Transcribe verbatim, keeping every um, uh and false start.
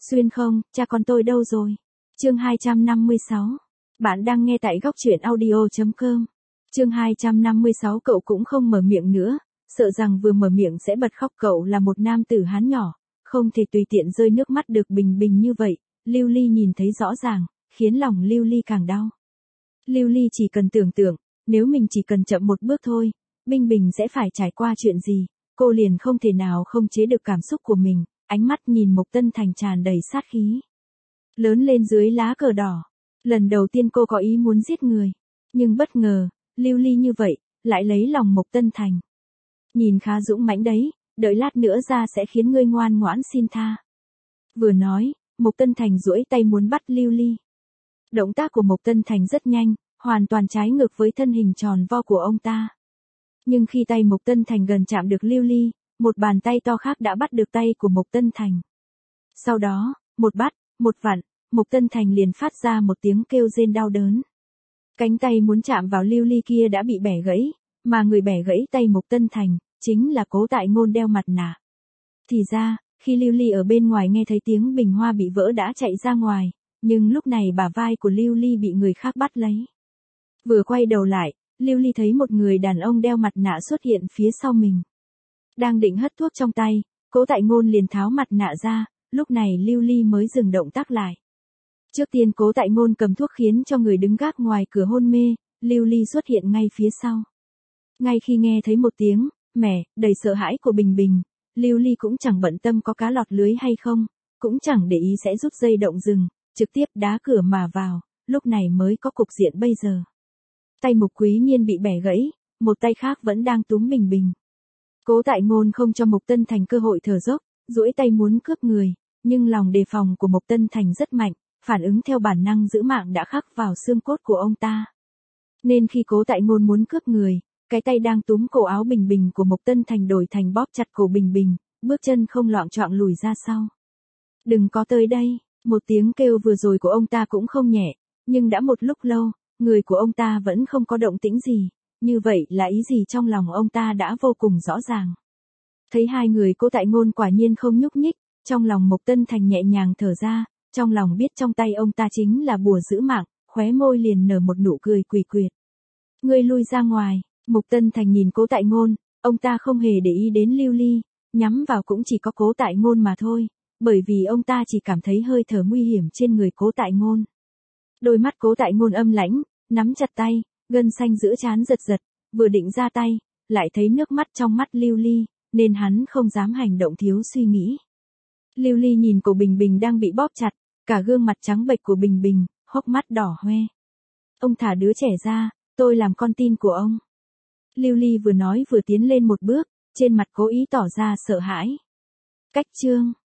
Xuyên không, cha con tôi đâu rồi? Chương hai trăm năm mươi sáu. Bạn đang nghe tại góc truyện audio chấm com. Chương hai trăm năm mươi sáu. Cậu cũng không mở miệng nữa, sợ rằng vừa mở miệng sẽ bật khóc. Cậu là một nam tử Hán nhỏ, không thể tùy tiện rơi nước mắt được bình bình như vậy. Lưu Ly nhìn thấy rõ ràng, khiến lòng Lưu Ly càng đau. Lưu Ly chỉ cần tưởng tượng, nếu mình chỉ cần chậm một bước thôi, Bình Bình sẽ phải trải qua chuyện gì, cô liền không thể nào không chế được cảm xúc của mình. Ánh mắt nhìn Mộc Tân Thành tràn đầy sát khí. Lớn lên dưới lá cờ đỏ. Lần đầu tiên cô có ý muốn giết người. Nhưng bất ngờ, Lưu Ly như vậy, lại lấy lòng Mộc Tân Thành. Nhìn khá dũng mãnh đấy, đợi lát nữa ra sẽ khiến ngươi ngoan ngoãn xin tha. Vừa nói, Mộc Tân Thành duỗi tay muốn bắt Lưu Ly. Động tác của Mộc Tân Thành rất nhanh, hoàn toàn trái ngược với thân hình tròn vo của ông ta. Nhưng khi tay Mộc Tân Thành gần chạm được Lưu Ly, một bàn tay to khác đã bắt được tay của Mộc Tân Thành. Sau đó, một bắt, một vặn, Mộc Tân Thành liền phát ra một tiếng kêu rên đau đớn. Cánh tay muốn chạm vào Lưu Ly kia đã bị bẻ gãy, mà người bẻ gãy tay Mộc Tân Thành, chính là Cố Tại Ngôn đeo mặt nạ. Thì ra, khi Lưu Ly ở bên ngoài nghe thấy tiếng bình hoa bị vỡ đã chạy ra ngoài, nhưng lúc này bả vai của Lưu Ly bị người khác bắt lấy. Vừa quay đầu lại, Lưu Ly thấy một người đàn ông đeo mặt nạ xuất hiện phía sau mình. Đang định hất thuốc trong tay, Cố Tại Ngôn liền tháo mặt nạ ra, lúc này Lưu Ly mới dừng động tác lại. Trước tiên Cố Tại Ngôn cầm thuốc khiến cho người đứng gác ngoài cửa hôn mê, Lưu Ly xuất hiện ngay phía sau. Ngay khi nghe thấy một tiếng mẻ đầy sợ hãi của Bình Bình, Lưu Ly cũng chẳng bận tâm có cá lọt lưới hay không, cũng chẳng để ý sẽ rút dây động rừng, trực tiếp đá cửa mà vào, lúc này mới có cục diện bây giờ. Tay Mục Quý Nhiên bị bẻ gãy, một tay khác vẫn đang túm Bình Bình. Cố Tại Ngôn không cho Mộc Tân Thành cơ hội thở dốc, duỗi tay muốn cướp người, nhưng lòng đề phòng của Mộc Tân Thành rất mạnh, phản ứng theo bản năng giữ mạng đã khắc vào xương cốt của ông ta. Nên khi Cố Tại Ngôn muốn cướp người, cái tay đang túm cổ áo Bình Bình của Mộc Tân Thành đổi thành bóp chặt cổ Bình Bình, bước chân không loạng choạng lùi ra sau. Đừng có tới đây, một tiếng kêu vừa rồi của ông ta cũng không nhẹ, nhưng đã một lúc lâu, người của ông ta vẫn không có động tĩnh gì. Như vậy là ý gì trong lòng ông ta đã vô cùng rõ ràng. Thấy hai người Cố Tại Ngôn quả nhiên không nhúc nhích, trong lòng Mộc Tân Thành nhẹ nhàng thở ra, trong lòng biết trong tay ông ta chính là bùa giữ mạng, khóe môi liền nở một nụ cười quỷ quyệt. Ngươi lui ra ngoài, Mộc Tân Thành nhìn Cố Tại Ngôn, ông ta không hề để ý đến Lưu Ly, nhắm vào cũng chỉ có Cố Tại Ngôn mà thôi, bởi vì ông ta chỉ cảm thấy hơi thở nguy hiểm trên người Cố Tại Ngôn. Đôi mắt Cố Tại Ngôn âm lãnh, nắm chặt tay, gân xanh giữa trán giật giật, vừa định ra tay, lại thấy nước mắt trong mắt Lưu Ly, nên hắn không dám hành động thiếu suy nghĩ. Lưu Ly nhìn cổ Bình Bình đang bị bóp chặt, cả gương mặt trắng bệch của Bình Bình, hốc mắt đỏ hoe. Ông thả đứa trẻ ra, tôi làm con tin của ông. Lưu Ly vừa nói vừa tiến lên một bước, trên mặt cố ý tỏ ra sợ hãi. Cách chương